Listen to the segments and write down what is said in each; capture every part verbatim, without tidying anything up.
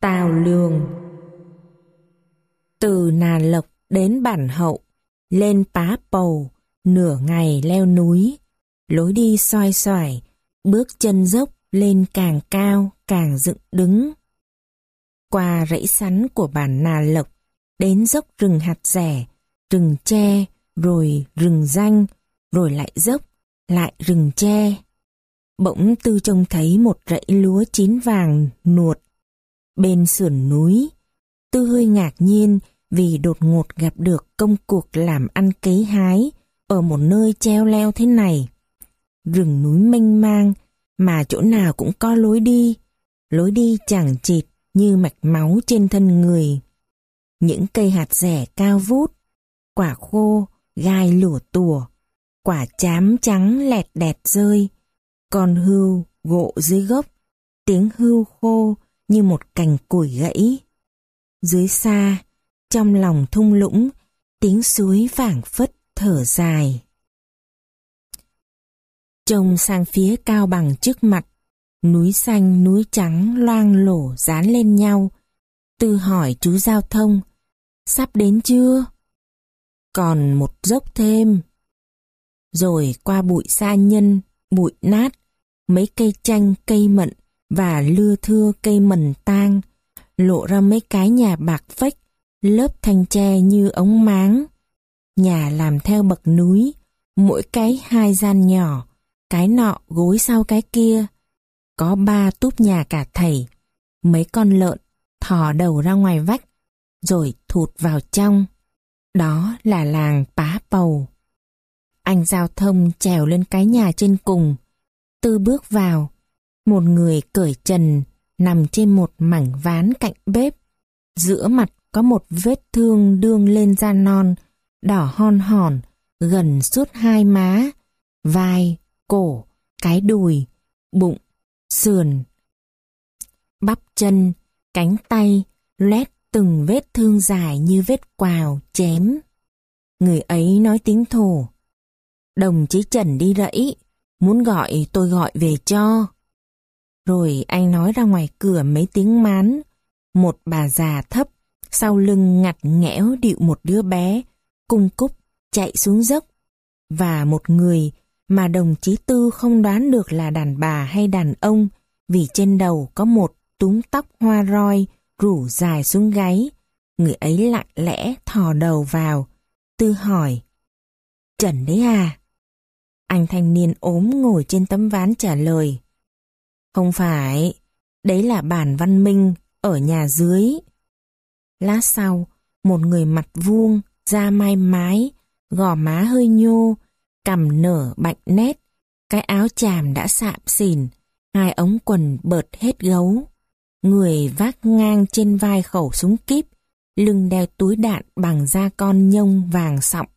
Tào Lường. Từ Nà Lộc đến Bản Hậu, lên Pá Pầu, nửa ngày leo núi, lối đi xoai xoải, bước chân dốc lên càng cao càng dựng đứng. Qua rẫy sắn của bản Nà Lộc, đến dốc rừng hạt rẻ, rừng tre, rồi rừng ranh, rồi lại dốc, lại rừng tre. Bỗng Tư trông thấy một rẫy lúa chín vàng nuột bên sườn núi. Tư hơi ngạc nhiên vì đột ngột gặp được công cuộc làm ăn cấy hái ở một nơi treo leo thế này. Rừng núi mênh mang mà chỗ nào cũng có lối đi, lối đi chằng chịt như mạch máu trên thân người. Những cây hạt rẻ cao vút, quả khô, gai lủa tủa, quả chám trắng lẹt đẹt rơi, con hươu gộ dưới gốc, tiếng hươu khô như một cành củi gãy. Dưới xa, trong lòng thung lũng, tiếng suối phảng phất thở dài. Trông sang phía cao bằng trước mặt, núi xanh núi trắng loang lổ dán lên nhau. Tư hỏi chú giao thông, sắp đến chưa? Còn một dốc thêm. Rồi qua bụi sa nhân, bụi nát, mấy cây chanh cây mận và lưa thưa cây mần tang, lộ ra mấy cái nhà bạc phách, lớp thanh tre như ống máng. Nhà làm theo bậc núi, mỗi cái hai gian nhỏ, cái nọ gối sau cái kia. Có ba túp nhà cả thảy, mấy con lợn thò đầu ra ngoài vách, rồi thụt vào trong. Đó là làng Pá Pầu. Anh giao thông trèo lên cái nhà trên cùng. Tư bước vào. Một người cởi trần nằm trên một mảnh ván cạnh bếp. Giữa mặt có một vết thương đương lên da non, đỏ hon hòn, gần suốt hai má, vai, cổ, cái đùi, bụng, sườn, bắp chân, cánh tay, loét từng vết thương dài như vết quào, chém. Người ấy nói tiếng Thổ. Đồng chí Trần đi rẫy, muốn gọi tôi gọi về cho. Rồi anh nói ra ngoài cửa mấy tiếng mán. Một bà già thấp, sau lưng ngặt nghẽo điệu một đứa bé, cung cúc chạy xuống dốc. Và một người mà đồng chí Tư không đoán được là đàn bà hay đàn ông, vì trên đầu có một túm tóc hoa roi rủ dài xuống gáy. Người ấy lặng lẽ thò đầu vào. Tư hỏi, Trần đấy à? Anh thanh niên ốm ngồi trên tấm ván trả lời, không phải, đấy là bản Văn Minh ở nhà dưới. Lát sau, một người mặt vuông, da mai mái, gò má hơi nhô, cằm nở bạnh nét, cái áo chàm đã sạm xỉn, hai ống quần bợt hết gấu. Người vác ngang trên vai khẩu súng kíp, lưng đeo túi đạn bằng da con nhông vàng sọng.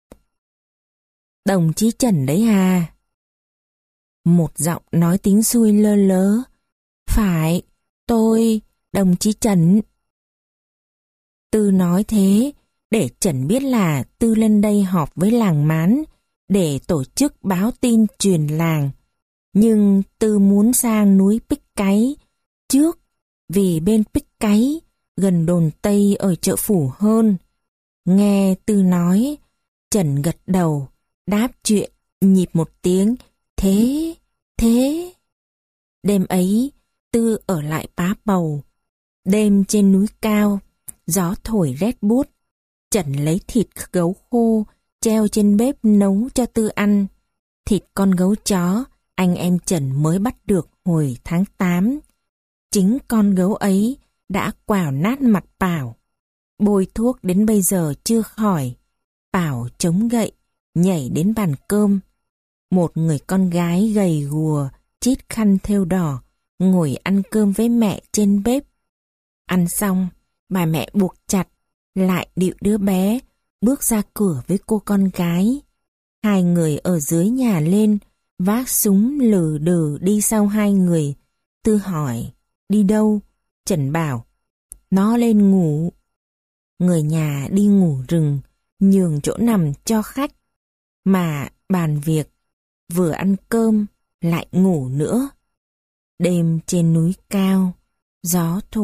Đồng chí Trần đấy à? Một giọng nói tiếng xuôi lơ lớ, phải, tôi, đồng chí Trần. Tư nói thế, để Trần biết là Tư lên đây họp với làng Mán, để tổ chức báo tin truyền làng. Nhưng Tư muốn sang núi Pích Cáy trước, vì bên Pích Cáy gần đồn Tây ở chợ Phủ hơn. Nghe Tư nói, Trần gật đầu, đáp chuyện, nhịp một tiếng, thế, thế. Đêm ấy, Tư ở lại Pá Pầu. Đêm trên núi cao, gió thổi rét buốt. Trần lấy thịt gấu khô, treo trên bếp nấu cho Tư ăn. Thịt con gấu chó, anh em Trần mới bắt được hồi tháng tám. Chính con gấu ấy đã quào nát mặt Bảo. Bôi thuốc đến bây giờ chưa khỏi. Bảo chống gậy, nhảy đến bàn cơm. Một người con gái gầy gùa, chít khăn thêu đỏ, ngồi ăn cơm với mẹ trên bếp. Ăn xong, bà mẹ buộc chặt, lại điệu đứa bé, bước ra cửa với cô con gái. Hai người ở dưới nhà lên, vác súng lừ đừ đi sau hai người. Tư hỏi, đi đâu? Trần bảo, nó lên ngủ. Người nhà đi ngủ rừng, nhường chỗ nằm cho khách. Mà bàn việc, vừa ăn cơm, lại ngủ nữa. Đêm trên núi cao, gió thổi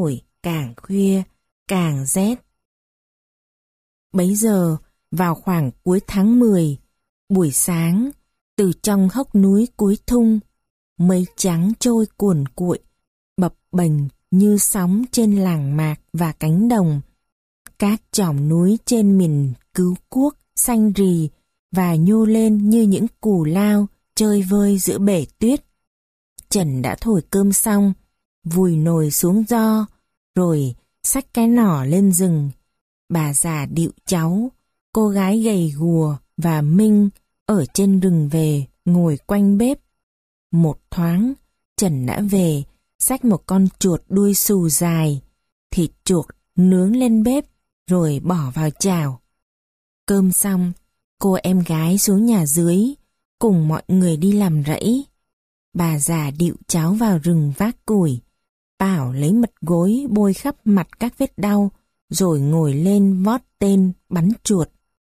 càng khuya, càng rét. Bấy giờ, vào khoảng cuối tháng mười, buổi sáng, từ trong hốc núi cuối thung, mây trắng trôi cuồn cuộn, bập bềnh như sóng trên làng mạc và cánh đồng. Các chòm núi trên miền Cứu Quốc xanh rì và nhô lên như những cù lao chơi vơi giữa bể tuyết. Trần đã thổi cơm xong, vùi nồi xuống gio, rồi xách cái nỏ lên rừng. Bà già Điệu cháu, cô gái gầy gùa và Minh ở trên rừng về ngồi quanh bếp. Một thoáng, Trần đã về, xách một con chuột đuôi xù dài, thịt chuột nướng lên bếp rồi bỏ vào chảo. Cơm xong, cô em gái xuống nhà dưới, cùng mọi người đi làm rẫy. Bà già Điệu cháu vào rừng vác củi, Bảo lấy mật gối bôi khắp mặt các vết đau, rồi ngồi lên vót tên bắn chuột.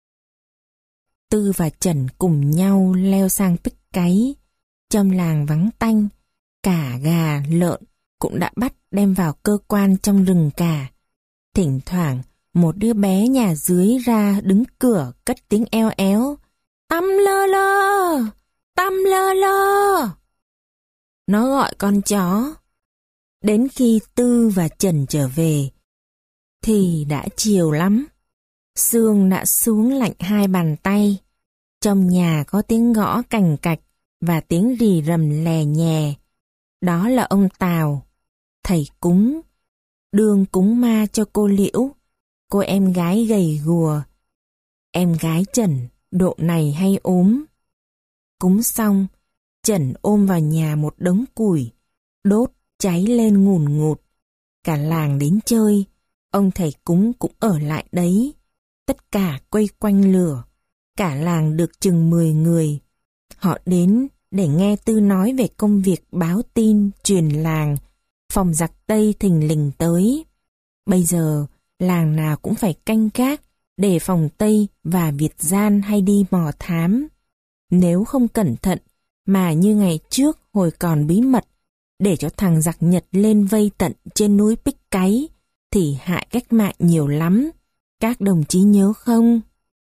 Tư và Trần cùng nhau leo sang pick cáy. Trong làng vắng tanh, cả gà, lợn cũng đã bắt đem vào cơ quan trong rừng cả. Thỉnh thoảng, một đứa bé nhà dưới ra đứng cửa cất tiếng eo éo. Tăm lơ lơ! Tăm lơ lơ! Nó gọi con chó. Đến khi Tư và Trần trở về, thì đã chiều lắm. Sương đã xuống lạnh hai bàn tay. Trong nhà có tiếng gõ cành cạch và tiếng rì rầm lè nhè. Đó là ông Tào, thầy cúng, đương cúng ma cho cô Liễu, cô em gái gầy gùa. Em gái Trần độ này hay ốm. Cúng xong, Trần ôm vào nhà một đống củi, đốt cháy lên ngùn ngụt. Cả làng đến chơi, ông thầy cúng cũng ở lại đấy. Tất cả quây quanh lửa, cả làng được chừng mười người. Họ đến để nghe Tư nói về công việc báo tin truyền làng, phòng giặc Tây thình lình tới. Bây giờ, làng nào cũng phải canh gác để phòng Tây và Việt gian hay đi mò thám. Nếu không cẩn thận, mà như ngày trước hồi còn bí mật, để cho thằng giặc Nhật lên vây tận trên núi Pick Cáy, thì hại cách mạng nhiều lắm. Các đồng chí nhớ không?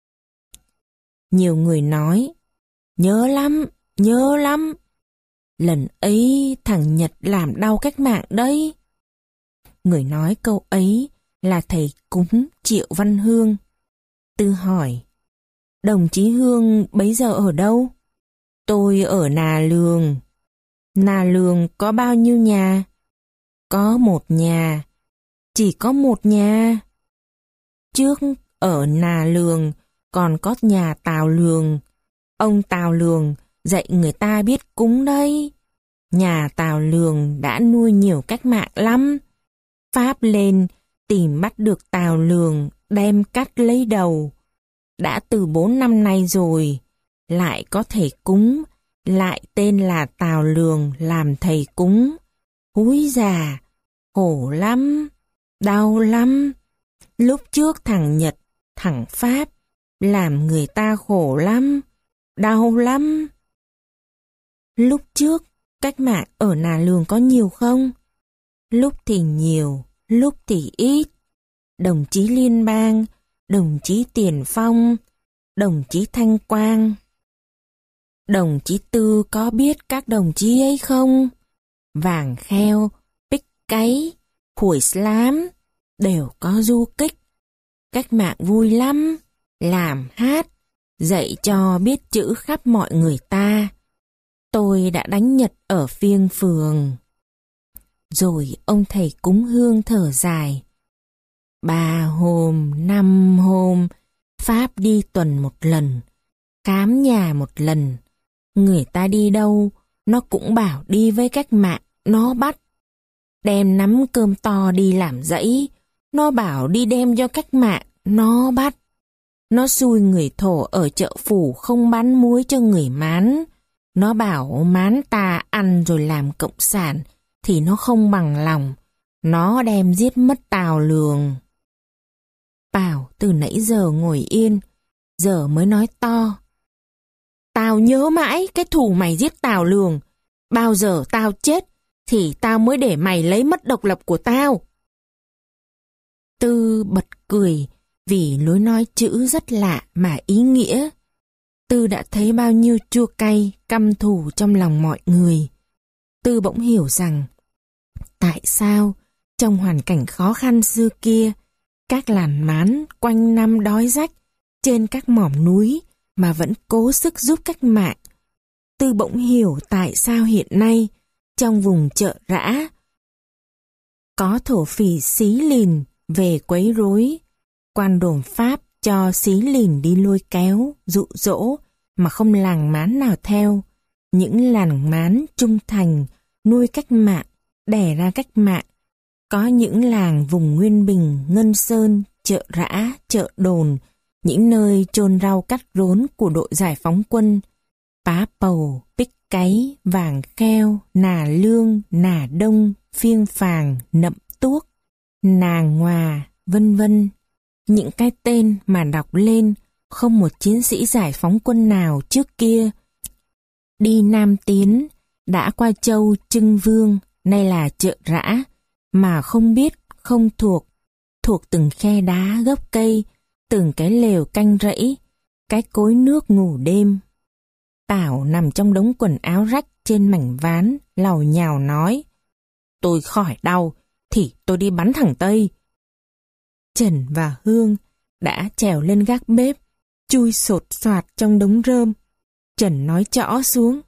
Nhiều người nói, nhớ lắm, nhớ lắm. Lần ấy thằng Nhật làm đau cách mạng đấy. Người nói câu ấy là thầy cúng Triệu Văn Hương. Tư hỏi, đồng chí Hương bấy giờ ở đâu? Tôi ở Nà Lường. Nà Lường có bao nhiêu nhà? Có một nhà. Chỉ có một nhà. Trước ở Nà Lường còn có nhà Tào Lường. Ông Tào Lường dạy người ta biết cúng đấy. Nhà Tào Lường đã nuôi nhiều cách mạng lắm. Pháp lên tìm bắt được Tào Lường đem cắt lấy đầu. Đã từ bốn năm nay rồi, lại có thầy cúng, lại tên là Tào Lường làm thầy cúng. Húi già, khổ lắm, đau lắm. Lúc trước thằng Nhật, thằng Pháp làm người ta khổ lắm, đau lắm. Lúc trước, cách mạng ở Nà Lường có nhiều không? Lúc thì nhiều, lúc thì ít. Đồng chí Liên Bang, đồng chí Tiền Phong, đồng chí Thanh Quang. Đồng chí Tư có biết các đồng chí ấy không? Vàng Kheo, Pick Cáy, Phủi Slám đều có du kích. Cách mạng vui lắm, làm hát, dạy cho biết chữ khắp mọi người ta. Tôi đã đánh Nhật ở Phiêng Phường. Rồi ông thầy cúng hương thở dài. Ba hôm, năm hôm, Pháp đi tuần một lần, khám nhà một lần. Người ta đi đâu, nó cũng bảo đi với cách mạng, nó bắt. Đem nắm cơm to đi làm dãy, nó bảo đi đem cho cách mạng, nó bắt. Nó xui người thổ ở chợ phủ không bán muối cho người Mán. Nó bảo Mán ta ăn rồi làm cộng sản, thì nó không bằng lòng. Nó đem giết mất Tào Lường. Bảo từ nãy giờ ngồi yên, giờ mới nói to. Tao nhớ mãi cái thù mày giết Tào Lường. Bao giờ tao chết, thì tao mới để mày lấy mất độc lập của tao. Tư bật cười vì lối nói chữ rất lạ mà ý nghĩa. Tư đã thấy bao nhiêu chua cay, căm thù trong lòng mọi người. Tư bỗng hiểu rằng tại sao trong hoàn cảnh khó khăn xưa kia, các làng mán quanh năm đói rách trên các mỏm núi mà vẫn cố sức giúp cách mạng. Tư bỗng hiểu tại sao hiện nay trong vùng chợ rã có thổ phỉ xí lìn về quấy rối, quan đồn Pháp cho xí lìn đi lôi kéo, dụ dỗ mà không làng mán nào theo. Những làng mán trung thành nuôi cách mạng, đẻ ra cách mạng. Có những làng vùng Nguyên Bình, Ngân Sơn, chợ rã, chợ đồn, những nơi chôn rau cắt rốn của đội giải phóng quân, Pá Pầu, Pích Cáy, Vàng Kheo, Nà Lương, Nà Đông, Phiêng Phàng, Nậm Tuốc, Nàng Ngoà, vân vân. Những cái tên mà đọc lên không một chiến sĩ giải phóng quân nào trước kia đi Nam Tiến đã qua châu Trưng Vương, nay là chợ rã, mà không biết, không thuộc, thuộc từng khe đá gốc cây, từng cái lều canh rẫy, cái cối nước ngủ đêm. Tảo nằm trong đống quần áo rách trên mảnh ván, làu nhào nói: "Tôi khỏi đau, thì tôi đi bắn thằng Tây." Trần và Hương đã trèo lên gác bếp, chui sột soạt trong đống rơm. Trần nói trõ xuống: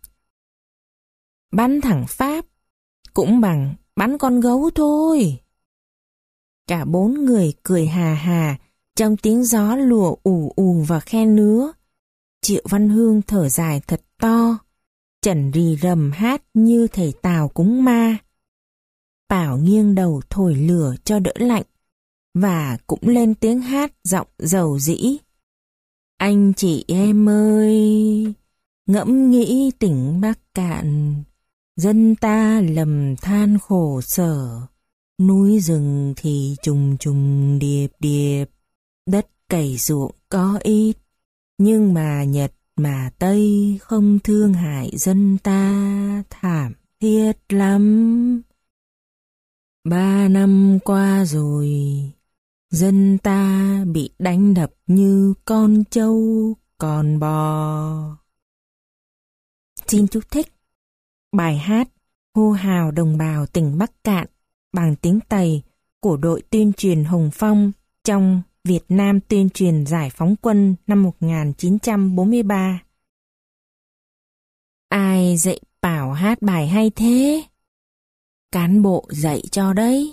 "Bắn thằng Pháp cũng bằng bắn con gấu thôi." Cả bốn người cười hà hà trong tiếng gió lùa ù ù vào khe nứa. Triệu Văn Hương thở dài thật to. Trần rì rầm hát như thầy Tào cúng ma. Bảo nghiêng đầu thổi lửa cho đỡ lạnh, và cũng lên tiếng hát giọng dầu dĩ: "Anh chị em ơi, ngẫm nghĩ tỉnh Bắc Cạn, dân ta lầm than khổ sở, núi rừng thì trùng trùng điệp điệp, đất cày ruộng có ít, nhưng mà Nhật mà Tây không thương hại dân ta, thảm thiết lắm. Ba năm qua rồi, dân ta bị đánh đập như con trâu, con bò." Xin chú thích: bài hát hô hào đồng bào tỉnh Bắc Cạn bằng tiếng Tây của đội tuyên truyền Hồng Phong trong Việt Nam tuyên truyền giải phóng quân năm một nghìn chín trăm bốn mươi ba. Ai dạy Bảo hát bài hay thế? Cán bộ dạy cho đấy.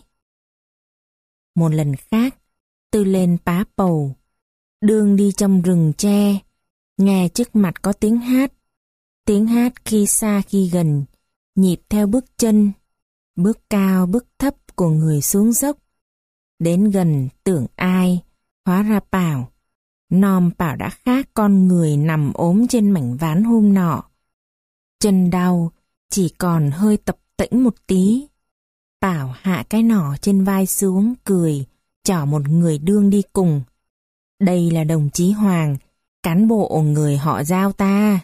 Một lần khác, Tư lên Pá Pầu, đường đi trong rừng tre, nghe trước mặt có tiếng hát. Tiếng hát khi xa khi gần, nhịp theo bước chân, bước cao bước thấp của người xuống dốc. Đến gần tưởng ai, hóa ra Bảo. Nom Bảo đã khác con người nằm ốm trên mảnh ván hôm nọ. Chân đau, chỉ còn hơi tập tễnh một tí. Bảo hạ cái nỏ trên vai xuống, cười, chở một người đương đi cùng. Đây là đồng chí Hoàng, cán bộ người họ Giao ta.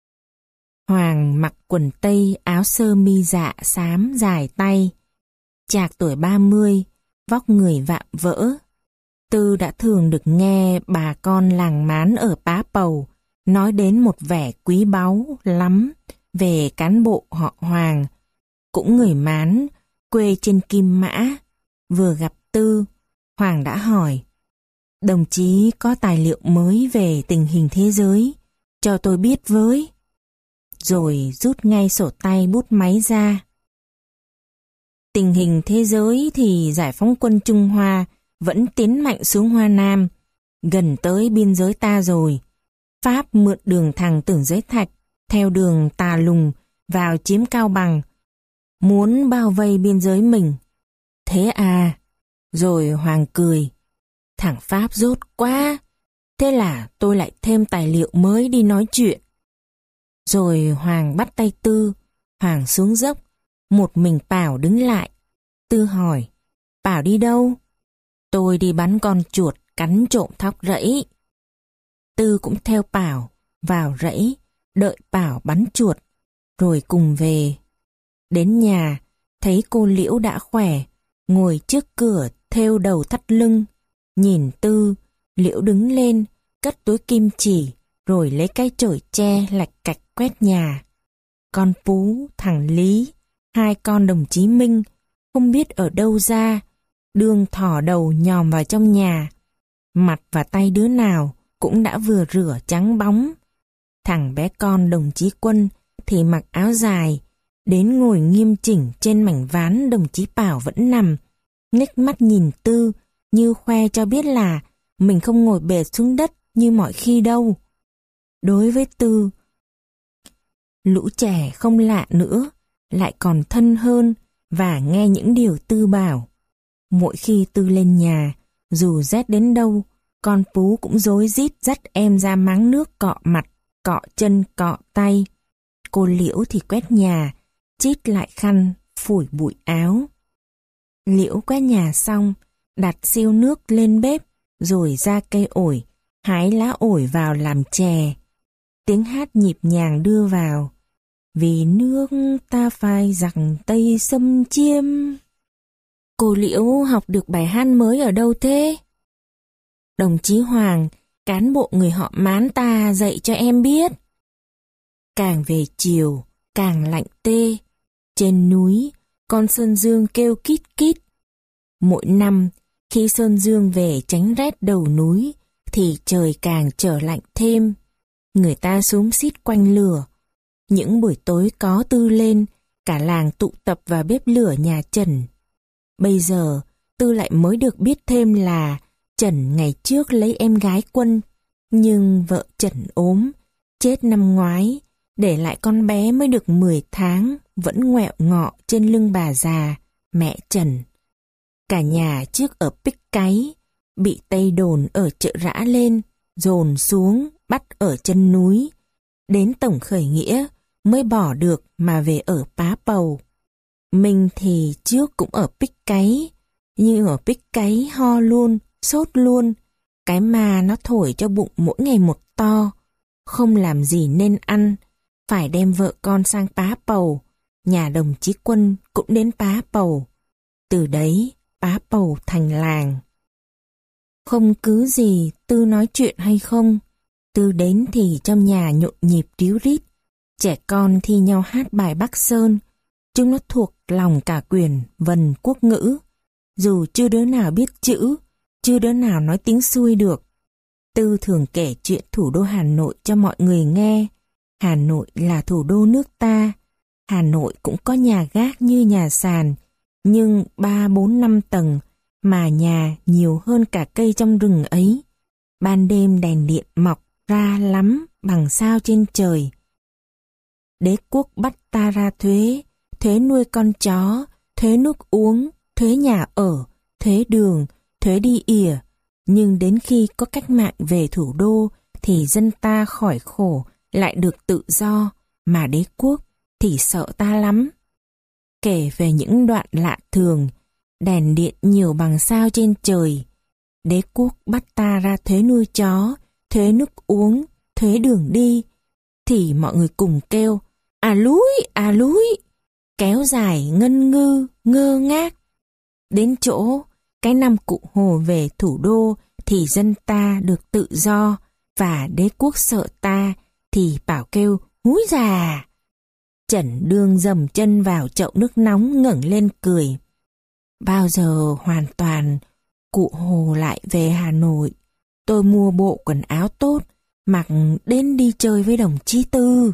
Hoàng mặc quần tây, áo sơ mi dạ xám dài tay. Chạc tuổi ba mươi, vóc người vạm vỡ. Tư đã thường được nghe bà con làng mán ở Pá Pầu nói đến một vẻ quý báu lắm về cán bộ họ Hoàng, cũng người Mán, quê trên Kim Mã. Vừa gặp Tư, Hoàng đã hỏi: "Đồng chí có tài liệu mới về tình hình thế giới, cho tôi biết với." Rồi rút ngay sổ tay bút máy ra. Tình hình thế giới thì giải phóng quân Trung Hoa vẫn tiến mạnh xuống Hoa Nam, gần tới biên giới ta rồi. Pháp mượn đường thẳng Tưởng Giới Thạch, theo đường Tà Lùng vào chiếm Cao Bằng, muốn bao vây biên giới mình. Thế à? Rồi Hoàng cười: "Thằng Pháp dốt quá." Thế là tôi lại thêm tài liệu mới đi nói chuyện. Rồi Hoàng bắt tay Tư. Hoàng xuống dốc, một mình Bảo đứng lại. Tư hỏi: "Bảo đi đâu?" "Tôi đi bắn con chuột cắn trộm thóc rẫy." Tư cũng theo Bảo vào rẫy, đợi Bảo bắn chuột, rồi cùng về. Đến nhà, thấy cô Liễu đã khỏe, ngồi trước cửa thêu đầu thắt lưng. Nhìn Tư, Liễu đứng lên, cất túi kim chỉ, rồi lấy cái chổi tre lạch cạch quét nhà. Con Pú, thằng Lý, hai con đồng chí Minh, không biết ở đâu ra, đương thò đầu nhòm vào trong nhà. Mặt và tay đứa nào cũng đã vừa rửa trắng bóng. Thằng bé con đồng chí Quân thì mặc áo dài, đến ngồi nghiêm chỉnh trên mảnh ván đồng chí Bảo vẫn nằm, nhếch mắt nhìn Tư như khoe cho biết là mình không ngồi bệt xuống đất như mọi khi đâu. Đối với Tư, lũ trẻ không lạ nữa, lại còn thân hơn và nghe những điều Tư bảo. Mỗi khi Tư lên nhà, dù rét đến đâu, con Pú cũng rối rít dắt em ra máng nước cọ mặt, cọ chân, cọ tay. Cô Liễu thì quét nhà, chít lại khăn, phủi bụi áo. Liễu quét nhà xong, đặt siêu nước lên bếp, rồi ra cây ổi, hái lá ổi vào làm chè. Tiếng hát nhịp nhàng đưa vào. Vì nước ta phải giặc Tây xâm chiêm. Cô Liễu học được bài hát mới ở đâu thế? Đồng chí Hoàng, cán bộ người họ Mán ta dạy cho em biết. Càng về chiều, càng lạnh tê. Trên núi, con Sơn Dương kêu kít kít. Mỗi năm, khi Sơn Dương về tránh rét đầu núi, thì trời càng trở lạnh thêm. Người ta xúm xít quanh lửa. Những buổi tối có Tư lên, cả làng tụ tập vào bếp lửa nhà Trần. Bây giờ, Tư lại mới được biết thêm là Trần ngày trước lấy em gái Quân, nhưng vợ Trần ốm, chết năm ngoái, để lại con bé mới được mười tháng, vẫn ngoẹo ngọ trên lưng bà già, mẹ Trần. Cả nhà trước ở Pích Cáy, bị Tây đồn ở chợ Rã lên, dồn xuống, bắt ở chân núi. Đến tổng khởi nghĩa mới bỏ được mà về ở Pá Pầu. Mình thì trước cũng ở Pích Cáy, nhưng ở Pích Cáy ho luôn, sốt luôn. Cái mà nó thổi cho bụng mỗi ngày một to, không làm gì nên ăn, phải đem vợ con sang Pá Pầu. Nhà đồng chí Quân cũng đến Pá Pầu. Từ đấy, Pá Pầu thành làng. Không cứ gì Tư nói chuyện hay không, Tư đến thì trong nhà nhộn nhịp ríu rít. Trẻ con thi nhau hát bài Bắc Sơn, chúng nó thuộc lòng cả quyền vần quốc ngữ. Dù chưa đứa nào biết chữ, chưa đứa nào nói tiếng xuôi được. Tư thường kể chuyện thủ đô Hà Nội cho mọi người nghe. Hà Nội là thủ đô nước ta. Hà Nội cũng có nhà gác như nhà sàn, nhưng ba bốn năm tầng, mà nhà nhiều hơn cả cây trong rừng ấy. Ban đêm đèn điện mọc ra lắm bằng sao trên trời. Đế quốc bắt ta ra thuế, thuế nuôi con chó, thuế nước uống, thuế nhà ở, thuế đường, thuế đi ỉa. Nhưng đến khi có cách mạng về thủ đô thì dân ta khỏi khổ, lại được tự do, mà đế quốc thì sợ ta lắm. Kể về những đoạn lạ thường, đèn điện nhiều bằng sao trên trời. Đế quốc bắt ta ra thuế nuôi chó, thuế nước uống, thuế đường đi, thì mọi người cùng kêu à lúi, à lúi, kéo dài ngân ngư, ngơ ngác. Đến chỗ cái năm Cụ Hồ về thủ đô thì dân ta được tự do, và đế quốc sợ ta thì bảo kêu húi già. Trần đương dầm chân vào chậu nước nóng ngẩng lên cười. Bao giờ hoàn toàn Cụ Hồ lại về Hà Nội, tôi mua bộ quần áo tốt, mặc đến đi chơi với đồng chí Tư.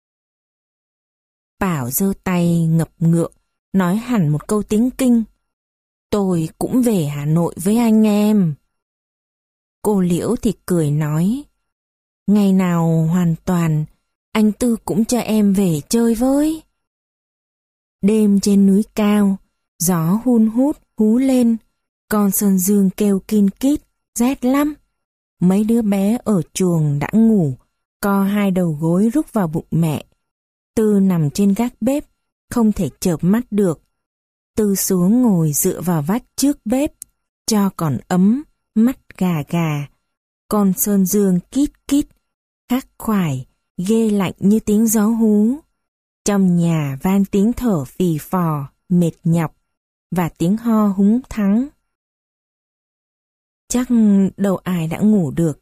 Bảo giơ tay ngập ngượng, nói hẳn một câu tiếng Kinh. Tôi cũng về Hà Nội với anh em. Cô Liễu thì cười nói, ngày nào hoàn toàn, anh Tư cũng cho em về chơi với. Đêm trên núi cao, gió hun hút hú lên, con Sơn Dương kêu kin kít, rét lắm. Mấy đứa bé ở chuồng đã ngủ, co hai đầu gối rúc vào bụng mẹ. Tư nằm trên gác bếp, không thể chợp mắt được. Tư xuống ngồi dựa vào vách trước bếp, cho còn ấm, mắt gà gà. Con Sơn Dương kít kít, khắc khoải, ghê lạnh như tiếng gió hú. Trong nhà van tiếng thở phì phò, mệt nhọc, và tiếng ho húng thắng. chắc đâu ai đã ngủ được.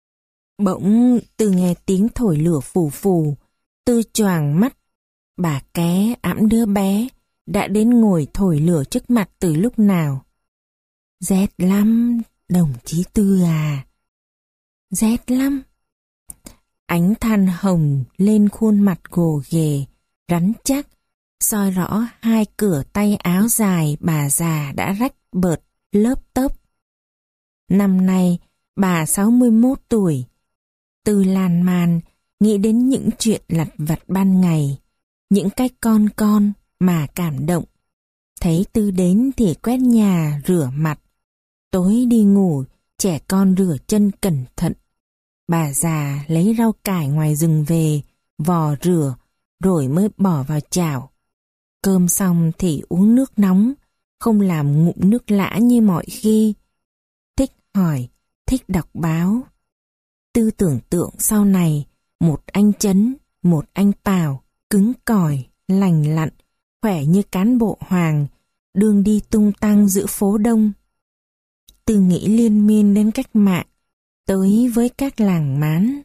Bỗng Tư nghe tiếng thổi lửa phù phù, Tư choàng mắt. Bà Ké ẵm đứa bé đã đến ngồi thổi lửa trước mặt từ lúc nào. Rét lắm, đồng chí Tư à. Rét lắm. Ánh than hồng lên khuôn mặt gồ ghề, rắn chắc, soi rõ hai cửa tay áo dài bà già đã rách bợt, lớp tớp. Năm nay, bà sáu mươi mốt tuổi. Tư lan man, nghĩ đến những chuyện lặt vặt ban ngày, những cái con con mà cảm động. Thấy Tư đến thì quét nhà, rửa mặt. Tối đi ngủ, trẻ con rửa chân cẩn thận. Bà già lấy rau cải ngoài rừng về, vò rửa, rồi mới bỏ vào chảo. Cơm xong thì uống nước nóng, không làm ngụm nước lã như mọi khi. Thích hỏi, thích đọc báo. Tư tưởng tượng sau này, một anh Chấn, một anh Pào, cứng cỏi, lành lặn, khỏe như cán bộ Hoàng, đương đi tung tăng giữa phố đông. Tư nghĩ liên miên đến cách mạng, tới với các làng mán.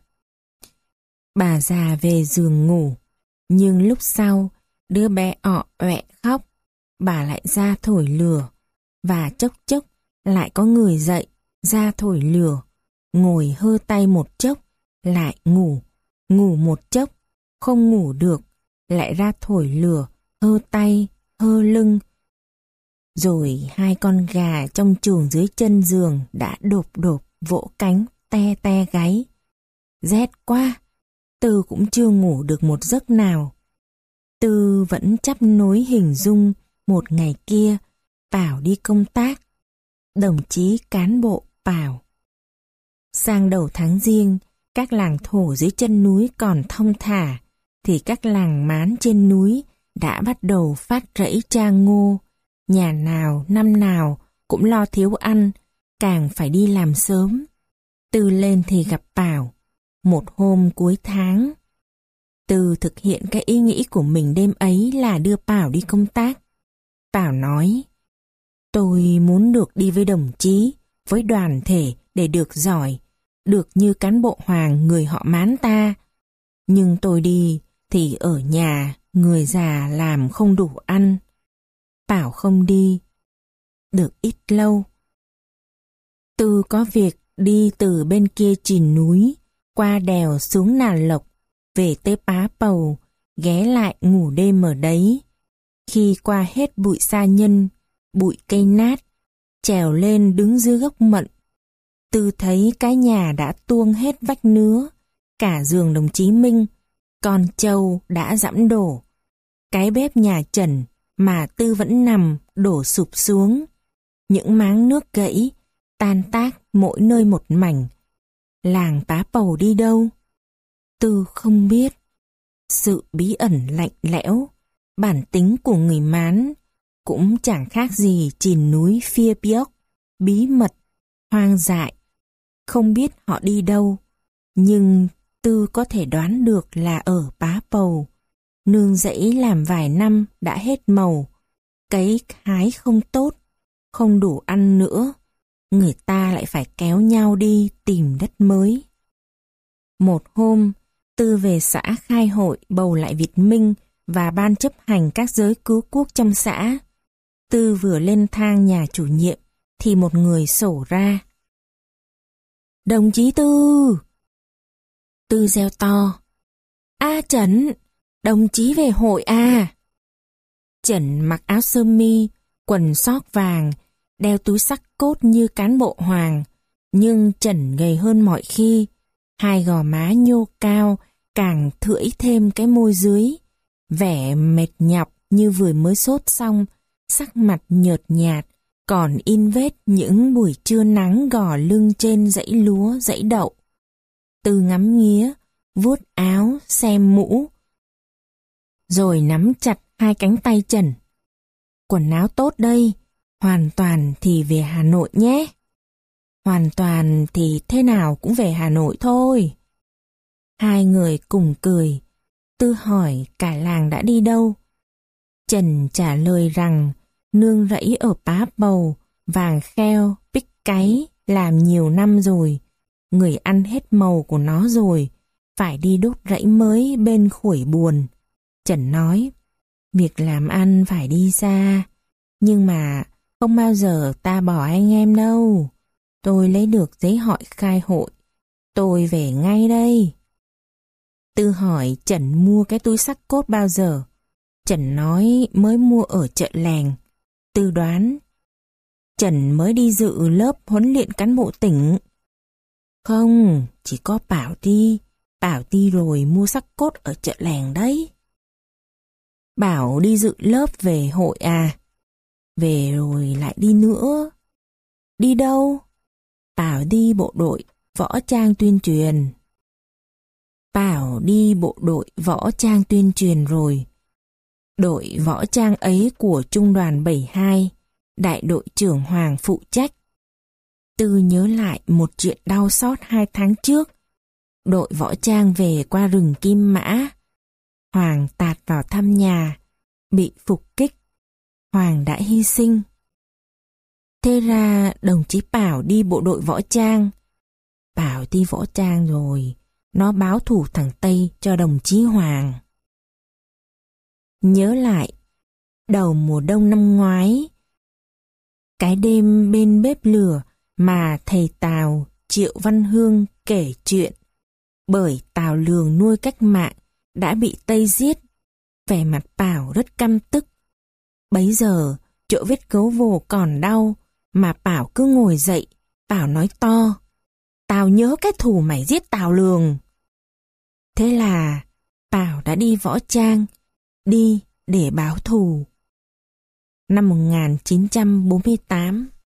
Bà già về giường ngủ, nhưng lúc sau, đứa bé ọ ọe khóc, bà lại ra thổi lửa, và chốc chốc lại có người dậy, ra thổi lửa, ngồi hơ tay một chốc, lại ngủ, ngủ một chốc, không ngủ được, lại ra thổi lửa, hơ tay, hơ lưng. Rồi hai con gà trong chuồng dưới chân giường đã đột đột vỗ cánh, te te gáy. Rét quá, Tư cũng chưa ngủ được một giấc nào. Tư vẫn chắp nối hình dung một ngày kia Pào đi công tác. Đồng chí cán bộ Pào. Sang đầu tháng Giêng, các làng thổ dưới chân núi còn thong thả, thì các làng mán trên núi đã bắt đầu phát rẫy trang ngô. Nhà nào năm nào cũng lo thiếu ăn, càng phải đi làm sớm. Tư lên thì gặp Pào. Một hôm cuối tháng, Tư thực hiện cái ý nghĩ của mình đêm ấy là đưa Pào đi công tác. Pào nói, tôi muốn được đi với đồng chí, với đoàn thể để được giỏi, được như cán bộ Hoàng người họ Mán ta. Nhưng tôi đi thì ở nhà, người già làm không đủ ăn. Pào không đi. Được ít lâu, Tư có việc đi từ bên kia chìn núi, qua đèo xuống Nà Lộc, về tới Pá Pầu, ghé lại ngủ đêm ở đấy. Khi qua hết bụi sa nhân, bụi cây nát, trèo lên đứng dưới gốc mận, Tư thấy cái nhà đã tuông hết vách nứa, cả giường đồng chí Minh, con trâu đã giẫm đổ. Cái bếp nhà Trần mà Tư vẫn nằm đổ sụp xuống. Những máng nước gãy, tan tác mỗi nơi một mảnh. Làng Pá Pầu đi đâu? Tư không biết. Sự bí ẩn lạnh lẽo, bản tính của người Mán cũng chẳng khác gì chìn núi Phia Piốc, bí mật, hoang dại. Không biết họ đi đâu, nhưng Tư có thể đoán được là ở Pá Pầu. Nương rẫy làm vài năm đã hết màu, cấy hái không tốt, không đủ ăn nữa. Người ta lại phải kéo nhau đi tìm đất mới. Một hôm, Tư về xã khai hội bầu lại Việt Minh và ban chấp hành các giới cứu quốc trong xã. Tư vừa lên thang nhà chủ nhiệm thì một người sổ ra. Đồng chí Tư! Tư reo to. A Trần! Đồng chí về hội à? Trần mặc áo sơ mi, quần sóc vàng, đeo túi xách cốt như cán bộ Hoàng, nhưng Trần gầy hơn mọi khi. Hai gò má nhô cao, càng thưởi thêm cái môi dưới. Vẻ mệt nhọc như vừa mới sốt xong, sắc mặt nhợt nhạt, còn in vết những buổi trưa nắng gò lưng trên dãy lúa, dãy đậu. Tư ngắm nghía, vuốt áo, xem mũ, rồi nắm chặt hai cánh tay Trần. Quần áo tốt đây, hoàn toàn thì về Hà Nội nhé. Hoàn toàn thì thế nào cũng về Hà Nội thôi. Hai người cùng cười. Tư hỏi cả làng đã đi đâu. Trần trả lời rằng nương rẫy ở Pá Pầu, Vàng Kheo, Pích Cáy, làm nhiều năm rồi, người ăn hết màu của nó rồi, phải đi đốt rẫy mới bên khuổi buồn. Trần nói, việc làm ăn phải đi xa, nhưng mà không bao giờ ta bỏ anh em đâu. Tôi lấy được giấy họ khai hội, tôi về ngay đây. Tư hỏi Trần mua cái túi xách cốt bao giờ. Trần nói mới mua ở chợ làng. Tư đoán, Trần mới đi dự lớp huấn luyện cán bộ tỉnh. Không, chỉ có Bảo đi, Bảo đi rồi mua xách cốt ở chợ làng đấy. Bảo đi dự lớp về hội à? Về rồi lại đi nữa. Đi đâu? Bảo đi bộ đội võ trang tuyên truyền. Bảo đi bộ đội võ trang tuyên truyền rồi. Đội võ trang ấy của trung đoàn bảy hai, đại đội trưởng Hoàng phụ trách. Tư nhớ lại một chuyện đau xót hai tháng trước. Đội võ trang về qua rừng Kim Mã. Hoàng tạt vào thăm nhà, bị phục kích. Hoàng đã hy sinh. Thế ra đồng chí Bảo đi bộ đội võ trang. Bảo đi võ trang rồi, nó báo thù thằng Tây cho đồng chí Hoàng. Nhớ lại, đầu mùa đông năm ngoái, cái đêm bên bếp lửa mà thầy Tào Triệu Văn Hương kể chuyện, bởi Tào Lường nuôi cách mạng đã bị Tây giết, vẻ mặt Bảo rất căm tức. Bấy giờ, chỗ vết gấu vồ còn đau, mà Bảo cứ ngồi dậy, Bảo nói to, tao nhớ cái thù mày giết Tào Lường. Thế là Bảo đã đi võ trang, đi để báo thù. Năm một nghìn chín trăm bốn mươi tám